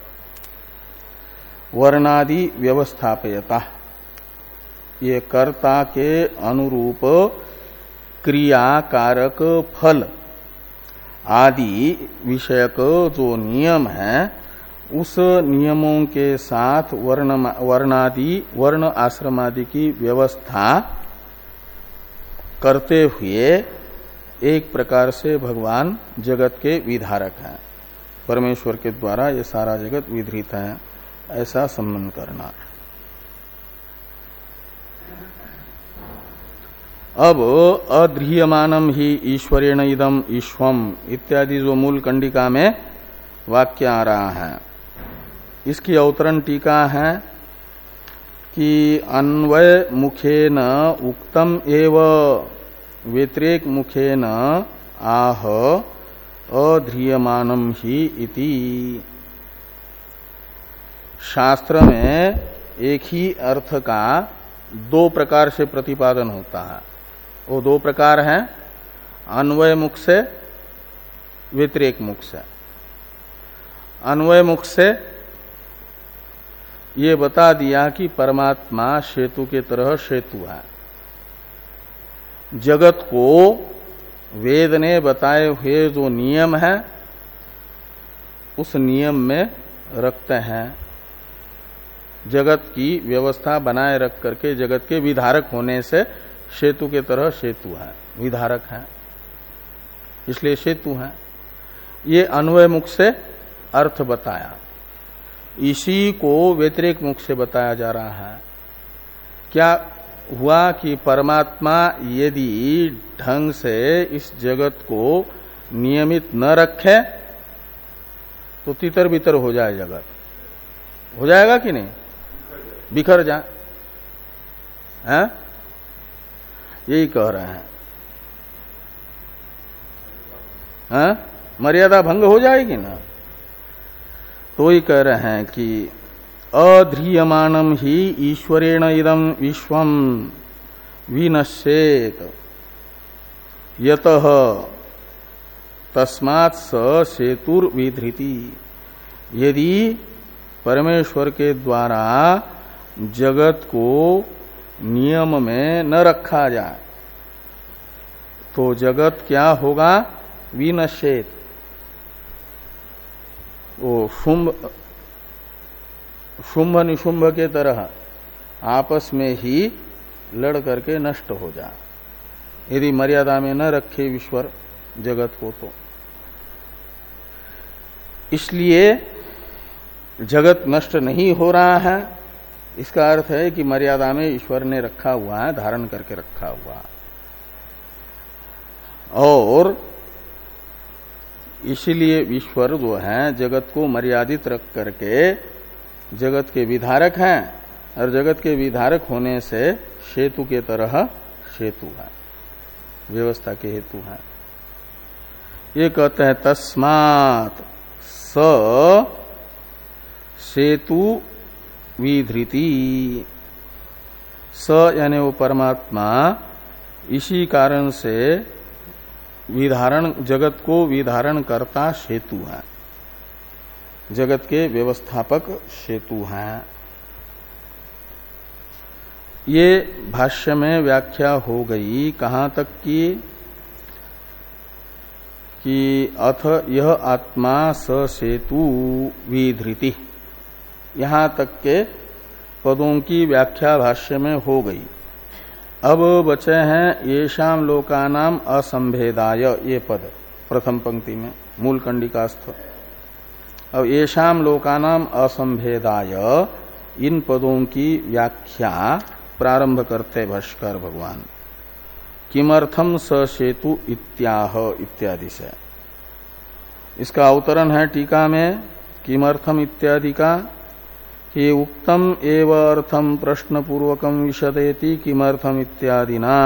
वर्णादि व्यवस्थापयता। ये कर्ता के अनुरूप क्रिया कारक फल आदि विषयक जो नियम है उस नियमों के साथ वर्ण वर्णादि वर्ण आश्रमादि की व्यवस्था करते हुए एक प्रकार से भगवान जगत के विधारक हैं। परमेश्वर के द्वारा ये सारा जगत विधृत है, ऐसा संबंध करना। अब अध्रियमानम ही ईश्वरेण इदम ईश्वम इत्यादि जो मूल कंडिका में वाक्य आ रहा है, इसकी अवतरण टीका है कि अन्वय मुखेन उक्तम एव व्यतिरेक मुखेन आह अध्रियमानम ही इति। शास्त्र में एक ही अर्थ का दो प्रकार से प्रतिपादन होता है। वो दो प्रकार हैं, अन्वय मुख से, व्यतिरेक मुख से। अन्वय मुख से ये बता दिया कि परमात्मा सेतु के तरह सेतु है। जगत को वेद ने बताए हुए जो नियम है उस नियम में रखते हैं। जगत की व्यवस्था बनाए रख करके जगत के विधारक होने से सेतु के तरह सेतु है, विधारक है, इसलिए सेतु है। ये अन्वय मुख से अर्थ बताया। इसी को व्यतिरेक मुख से बताया जा रहा है। क्या हुआ कि परमात्मा यदि ढंग से इस जगत को नियमित न रखे तो तितर बितर हो जाए जगत। हो जाएगा कि नहीं? बिखर जा है? यही कह रहे हैं, है? मर्यादा भंग हो जाएगी ना। तो ही कह रहे हैं कि अध्रियमानम ही ईश्वरेण इदम विश्वम विनश्येत यतः तस्मात् स सेतुर्विधृति। यदि परमेश्वर के द्वारा जगत को नियम में न रखा जाए तो जगत क्या होगा? विनश्येत। वो शुंभ शुंभ निशुंभ के तरह आपस में ही लड़ करके नष्ट हो जाए यदि मर्यादा में न रखे ईश्वर जगत को। तो इसलिए जगत नष्ट नहीं हो रहा है, इसका अर्थ है कि मर्यादा में ईश्वर ने रखा हुआ है, धारण करके रखा हुआ है। और इसीलिए ईश्वर जो है जगत को मर्यादित रख करके जगत के विधारक हैं, और जगत के विधारक होने से सेतु के तरह सेतु है, व्यवस्था के हेतु है। ये कहते हैं तस्मात् स सेतु विधृति। स यानी वो परमात्मा इसी कारण से विधारण जगत को विधारण करता सेतु है, जगत के व्यवस्थापक सेतु हैं। ये भाष्य में व्याख्या हो गई कहां तक की कि अथ यह आत्मा स सेतु विधृति, यहां तक के पदों की व्याख्या भाष्य में हो गई। अब बचे हैं येषाम लोकानाम असंभेदाय, ये पद प्रथम पंक्ति में मूल कंडिकास्थ। अब येषाम लोकानाम असंभेदाय, इन पदों की व्याख्या प्रारंभ करते भाष्कर भगवान। किमर्थम स सेतु इत्याह इत्यादि से। इसका अवतरण है टीका में किमर्थम इत्यादि का कि उक्तम एव अर्थम प्रश्न पूर्वकम विशदेति किमर्थम इत्यादि ना।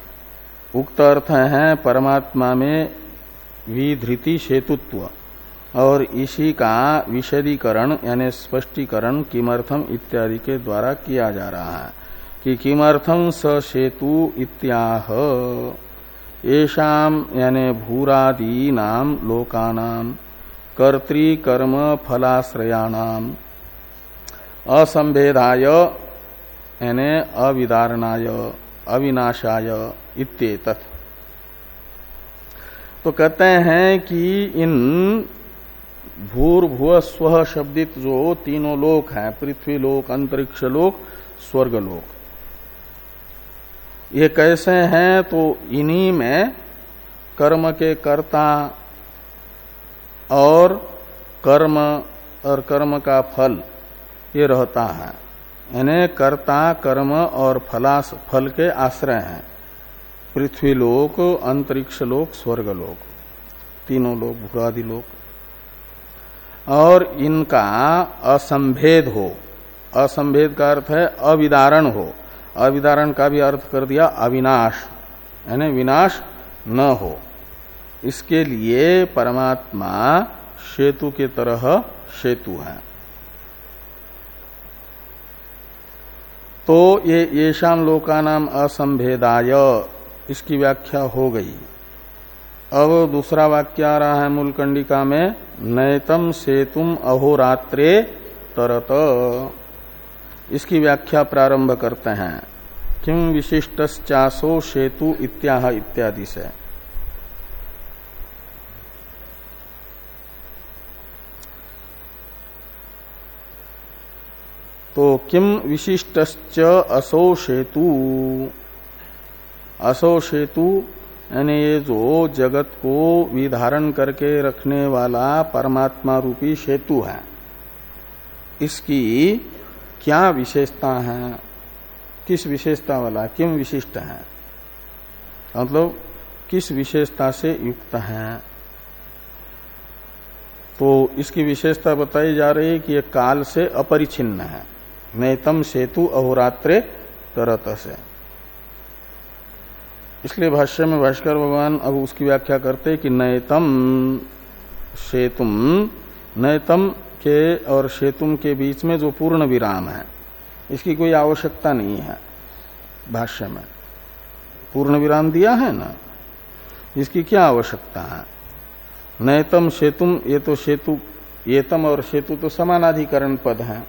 उक्त अर्थ है परमात्मा में विधृति सेतुत्व, और इसी का विशदीकरण यानी स्पष्टीकरण किमर्थम इत्यादि के द्वारा किया जा रहा है कि किमर्थम स सेतु इत्याह येषाम यानी भूरादि नाम लोकानाम कर्तृकर्म फलाश्रयाणाम असंभेदाय यानी अविदारणाय अविनाशाय इत्येतत्। तो कहते हैं कि इन भूर्भुव स्व शब्दित जो तीनों लोक हैं, पृथ्वी लोक, अंतरिक्ष लोक, स्वर्ग लोक, ये कैसे हैं? तो इन्हीं में कर्म के कर्ता और कर्म और कर्म का फल ये रहता है, यानी कर्ता कर्म और फलास फल के आश्रय हैं पृथ्वी लोक, अंतरिक्ष लोक, स्वर्ग लोक, तीनों लोक, भूरादि लोक। और इनका असंभेद हो, असंभेद का अर्थ है अविदारण हो, अविदारण का भी अर्थ कर दिया अविनाश, यानी विनाश न हो। इसके लिए परमात्मा सेतु के तरह सेतु है। तो ये येषाम लोकानाम असंभेदाय, इसकी व्याख्या हो गई। अब दूसरा वाक्य आ रहा है मूल कंडिका में, नैतम सेतुम अहोरात्रे तरत। इसकी व्याख्या प्रारंभ करते हैं किम विशिष्टश्चासो सेतु इत्याह इत्यादि से। तो किम विशिष्टश्च असो सेतु, असो सेतु यानी ये जो जगत को विधारण करके रखने वाला परमात्मा रूपी सेतु है, इसकी क्या विशेषता है? किस विशेषता वाला, किम विशिष्ट है, मतलब किस विशेषता से युक्त है? तो इसकी विशेषता बताई जा रही है कि यह काल से अपरिछिन्न है। नैतम सेतु अहोरात्रे तरत से, इसलिए भाष्य में भाष्कर भगवान अब उसकी व्याख्या करते कि नैतम सेतुम, नैतम के और सेतुम के बीच में जो पूर्ण विराम है इसकी कोई आवश्यकता नहीं है। भाष्य में पूर्ण विराम दिया है ना, इसकी क्या आवश्यकता है? नैतम सेतुम, ये तो सेतु, येतम और सेतु तो समानाधिकरण पद हैं,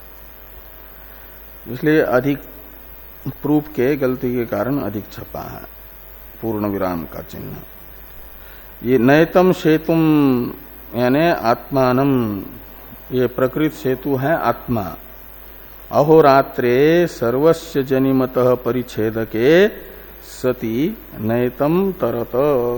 इसलिए अधिक प्रूफ के गलती के कारण अधिक छपा है पूर्ण विराम का चिन्ह। ये नैतम सेतुम यानी आत्मानम, ये प्रकृत सेतु है आत्मा। अहोरात्रे सर्वस्य जनिमतः परिच्छेदके सति नैतम तरत।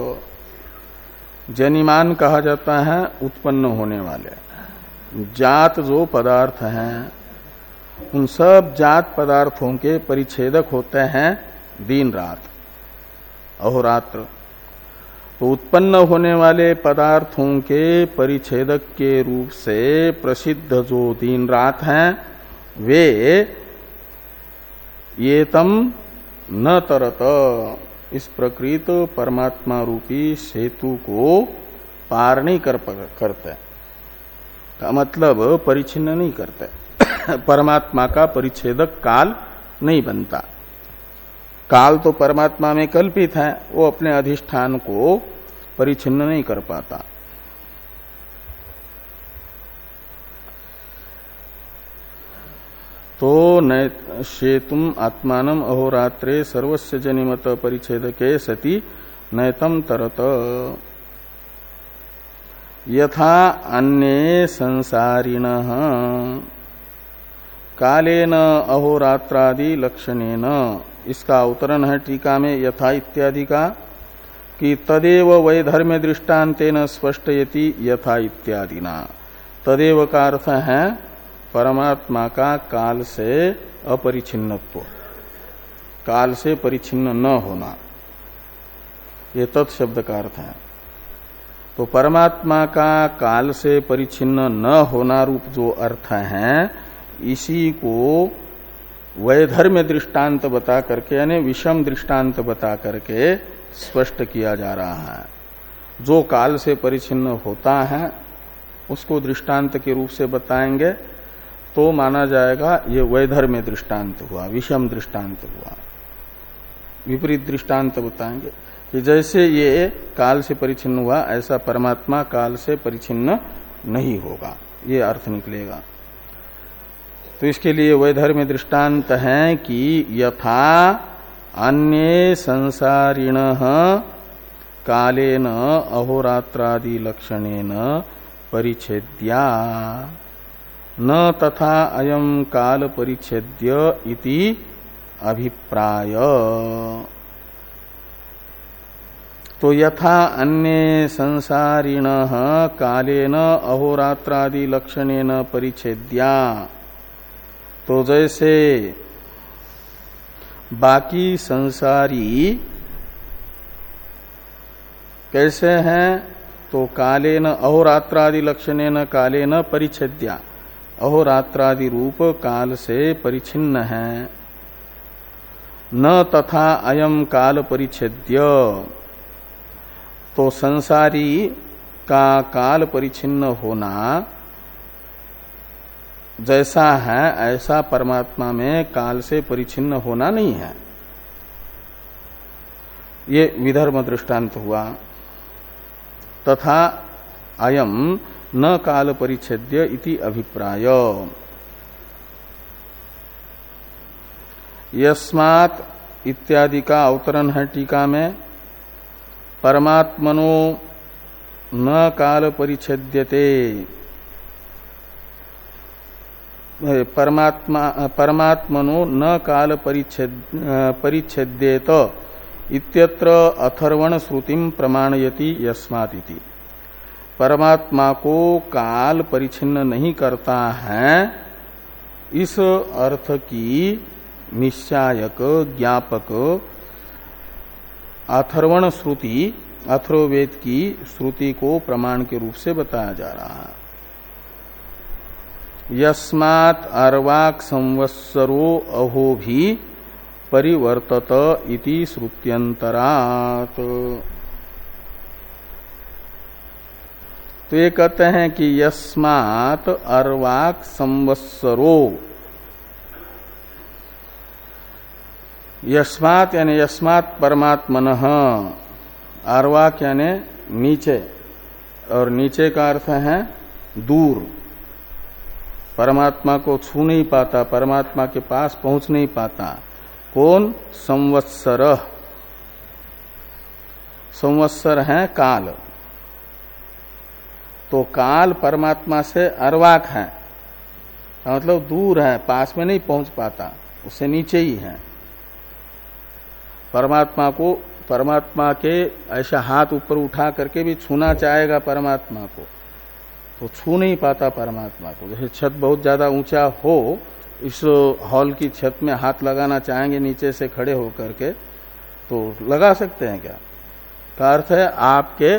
जनिमान कहा जाता है उत्पन्न होने वाले, जात जो पदार्थ हैं उन सब जात पदार्थों के परिच्छेदक होते हैं दिन रात, अहोरात्र। तो उत्पन्न होने वाले पदार्थों के परिच्छेदक के रूप से प्रसिद्ध जो दिन रात हैं वे ये तम न तरत, इस प्रकृत परमात्मा रूपी सेतु को पार नहीं कर करते, का मतलब परिच्छिन्न नहीं करते। परमात्मा का परिच्छेदक काल नहीं बनता। काल तो परमात्मा में कल्पित है, वो अपने अधिष्ठान को परिच्छिन्न नहीं कर पाता। तो न सेतुम आत्मानम अहोरात्रे सर्वस्य जनिमत परिच्छेदके सति नैतम तरत। यथा अन्ये संसारिणः कालेन अहोरात्रादि लक्षणेन, इसका अवतरण है टीका में यथा इत्यादि का कि तदेव वैधर्म्य दृष्टान्तेन स्पष्टयति यथा इत्यादि ना। तदेव का अर्थ है परमात्मा का काल से अपरिछिन्नत्व, काल से परिच्छिन्न न होना, ये तत्शब्द का अर्थ है। तो परमात्मा का काल से परिच्छिन्न न होना रूप जो अर्थ है, इसी को वैधर्म्य दृष्टांत बता करके यानी विषम दृष्टांत बता करके स्पष्ट किया जा रहा है। जो काल से परिच्छिन्न होता है उसको दृष्टांत के रूप से बताएंगे तो माना जाएगा ये वैधर्म्य दृष्टांत हुआ, विषम दृष्टांत हुआ। विपरीत दृष्टांत बताएंगे कि जैसे ये काल से परिच्छिन्न हुआ ऐसा परमात्मा काल से परिच्छिन्न नहीं होगा, ये अर्थ निकलेगा। तो इसके लिए वैधर्म्य दृष्टांत है कि यथा अन्ये संसारिणः कालेन अहोरात्रादि लक्षणेन परिच्छेद्या न तथा अयम काल परिच्छेद्य इति अभिप्राय। तो यथा अन्ये संसारिणः कालेन अहोरात्रादि लक्षणेन परिच्छेद्या, तो जैसे बाकी संसारी कैसे हैं, तो कालेन अहोरात्रादि लक्षणेन कालेन परिच्छेद्या, अहोरात्रादि रूप काल से परिच्छिन्न है। न तथा अयम काल परिच्छेद्य, तो संसारी का काल परिच्छिन्न होना जैसा है ऐसा परमात्मा में काल से परिच्छिन्न होना नहीं है। ये विधर्म दृष्टांत हुआ। तथा अयम न काल परिच्छेद्य इति अभिप्राय। यस्मात् इत्यादि का अवतरण है टीका में। परमात्मनो न काल परिच्छेद्यते, परमात्मा परमात्मनो न काल परिच्छेद परिच्छेद्येत इत्यत्र अथर्वण श्रुतिम प्रमाणयति यस्मात् इति। परमात्मा को काल परिच्छिन्न नहीं करता है, इस अर्थ की निश्चायक ज्ञापक अथर्वण श्रुति, अथर्ववेद की श्रुति को प्रमाण के रूप से बताया जा रहा है। यस्मात् अर्वाक संवत्सरो अहो भी परिवर्तत इति श्रुत्यंतरात्। तो ये कहते हैं कि यस्मात् अर्वाक संवत्सरो, यस्मात् यानी यस्मात् परमात्मनः, अर्वाक यानी नीचे, और नीचे का अर्थ है दूर, परमात्मा को छू नहीं पाता, परमात्मा के पास पहुंच नहीं पाता। कौन? संवत्सर। संवत्सर है काल। तो काल परमात्मा से अर्वाक है, मतलब दूर है, पास में नहीं पहुंच पाता, उससे नीचे ही है। परमात्मा को, परमात्मा के ऐसा हाथ ऊपर उठा करके भी छूना चाहेगा परमात्मा को तो छू नहीं पाता परमात्मा को। जैसे छत बहुत ज्यादा ऊंचा हो, इस हॉल की छत में हाथ लगाना चाहेंगे नीचे से खड़े होकर के, तो लगा सकते हैं क्या? का अर्थ है आपके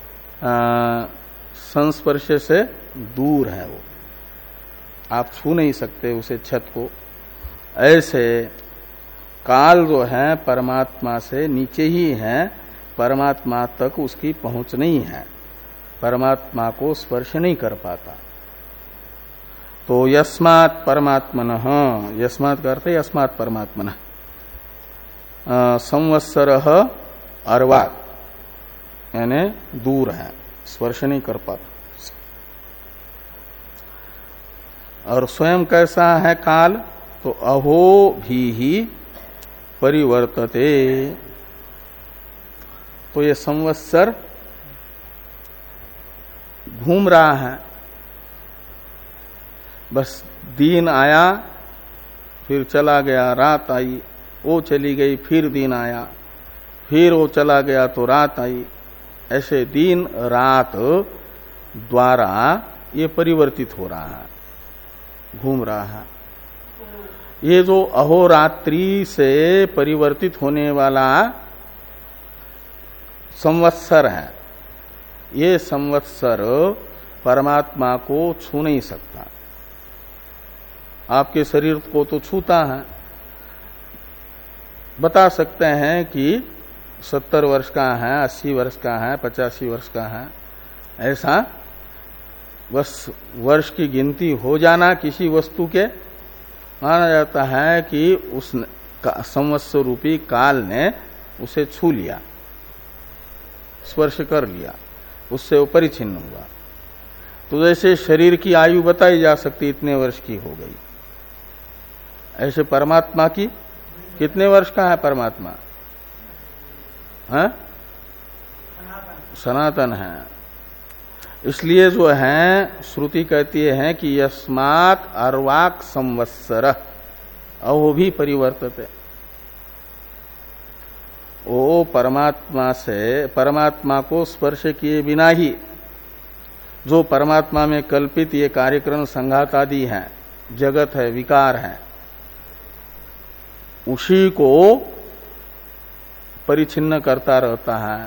संस्पर्श से दूर है वो, आप छू नहीं सकते उसे, छत को। ऐसे काल जो है परमात्मा से नीचे ही है, परमात्मा तक उसकी पहुंच नहीं है, परमात्मा को स्पर्श नहीं कर पाता। तो यस्मात् परमात्मनः, यस्मात् का अर्थ है यस्मात् परमात्मनः, संवत्सरः अर्वाक यानी दूर है, स्पर्श नहीं कर पाता। और स्वयं कैसा है काल? तो अहो भी ही परिवर्तते। तो ये संवत्सर घूम रहा है, बस दिन आया फिर चला गया, रात आई, वो चली गई, फिर दिन आया, फिर वो चला गया तो रात आई। ऐसे दिन रात द्वारा ये परिवर्तित हो रहा है, घूम रहा है। ये जो अहोरात्रि से परिवर्तित होने वाला संवत्सर है, ये संवत्सर परमात्मा को छू नहीं सकता। आपके शरीर को तो छूता है, बता सकते हैं कि सत्तर वर्ष का है, अस्सी वर्ष का है, पचासी वर्ष का है, ऐसा बस वर्ष की गिनती हो जाना किसी वस्तु के, माना जाता है कि उस संवत्सर रूपी काल ने उसे छू लिया, स्पर्श कर लिया, उससे वो परिचिन्न हुआ। तो जैसे शरीर की आयु बताई जा सकती इतने वर्ष की हो गई, ऐसे परमात्मा की कितने वर्ष का है परमात्मा? है सनातन है। इसलिए जो है श्रुति कहती है कि यस्मात् अर्वाक संवत्सर अहो भी परिवर्तते। वो परमात्मा से, परमात्मा को स्पर्श किए बिना ही जो परमात्मा में कल्पित ये कार्यक्रम संघात आदि है, जगत है, विकार है, उसी को परिचिन्न करता रहता है,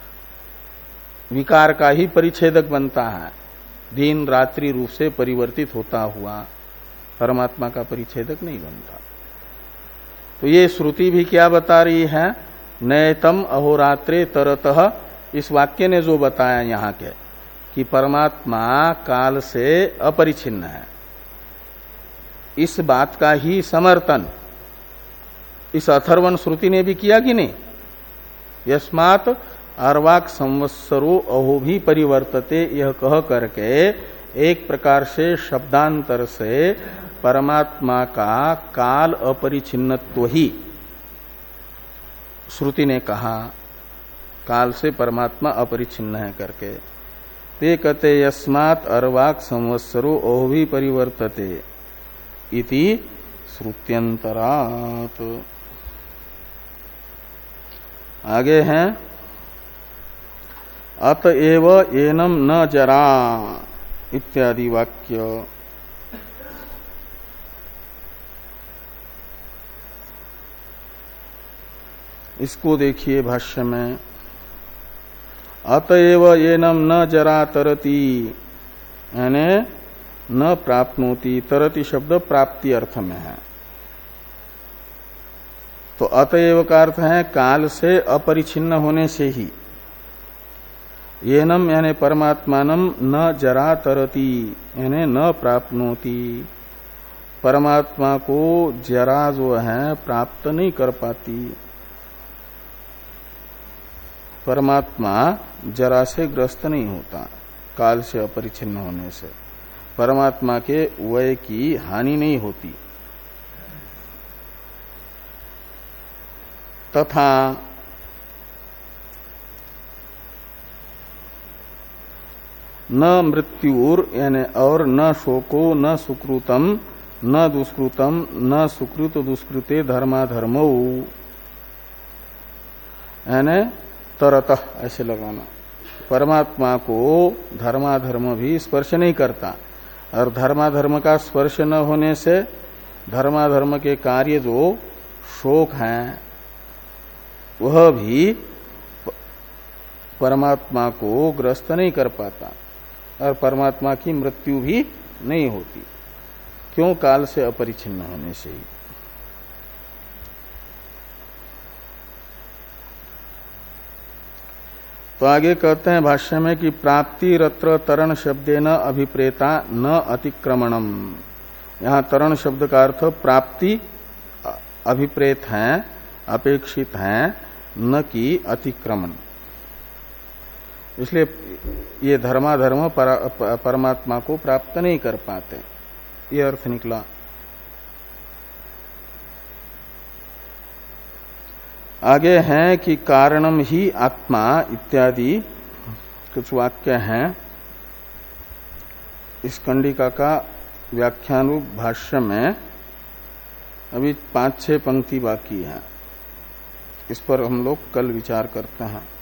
विकार का ही परिच्छेदक बनता है, दिन रात्रि रूप से परिवर्तित होता हुआ परमात्मा का परिच्छेदक नहीं बनता। तो ये श्रुति भी क्या बता रही है? नैतम अहोरात्रे तरतः, इस वाक्य ने जो बताया यहां के कि परमात्मा काल से अपरिछिन्न है, इस बात का ही समर्थन इस अथर्वण श्रुति ने भी किया कि नहीं? यस्मात् अर्वाक संवत्सरो अहो भी परिवर्तते, यह कह करके एक प्रकार से शब्दांतर से परमात्मा का काल अपरिछिन्नत्व ही श्रुति ने कहा, काल से परमात्मा अपरिछिन्न है करके। ते कहते यस्मात् अर्वाक संवत्सरो अहो भी परिवर्तते इति श्रुत्यंतरात्। आगे हैं अतएव एनम न जरा इत्यादि वाक्य। इसको देखिए भाष्य में, अतएव एनम न जरा तरति, यानी न प्राप्नोति। तरति शब्द प्राप्ति अर्थ में है। तो अतएव का अर्थ है काल से अपरिछिन्न होने से ही। येनम यानी परमात्मानम न जरा तरति, यानी न प्राप्नोति, परमात्मा को जरा जो है प्राप्त नहीं कर पाती। परमात्मा जरा से ग्रस्त नहीं होता काल से अपरिछिन्न होने से, परमात्मा के वय की हानि नहीं होती। तथा न मृत्युर यानी और न शोको न सुकृतम न दुष्कृतम न सुकृत दुष्कृते धर्माधर्मो, यानी तरतः ऐसे लगाना। परमात्मा को धर्माधर्म भी स्पर्श नहीं करता, और धर्माधर्म का स्पर्श न होने से धर्माधर्म के कार्य जो शोक हैं वह भी परमात्मा को ग्रस्त नहीं कर पाता, और परमात्मा की मृत्यु भी नहीं होती। क्यों? काल से अपरिछिन्न होने से ही। तो आगे कहते हैं भाष्य में कि प्राप्ति रत्र तरण शब्देन अभिप्रेता न अतिक्रमणम। यहां तरण शब्द का अर्थ प्राप्ति अभिप्रेत है, अपेक्षित है, न कि अतिक्रमण। इसलिए ये धर्माधर्म पर, परमात्मा को प्राप्त नहीं कर पाते, ये अर्थ निकला। आगे है कि कारणम ही आत्मा इत्यादि कुछ वाक्य हैं। इस कंडिका का व्याख्यानुरूप भाष्य में अभी पांच छह पंक्ति बाकी है, इस पर हम लोग कल विचार करते हैं।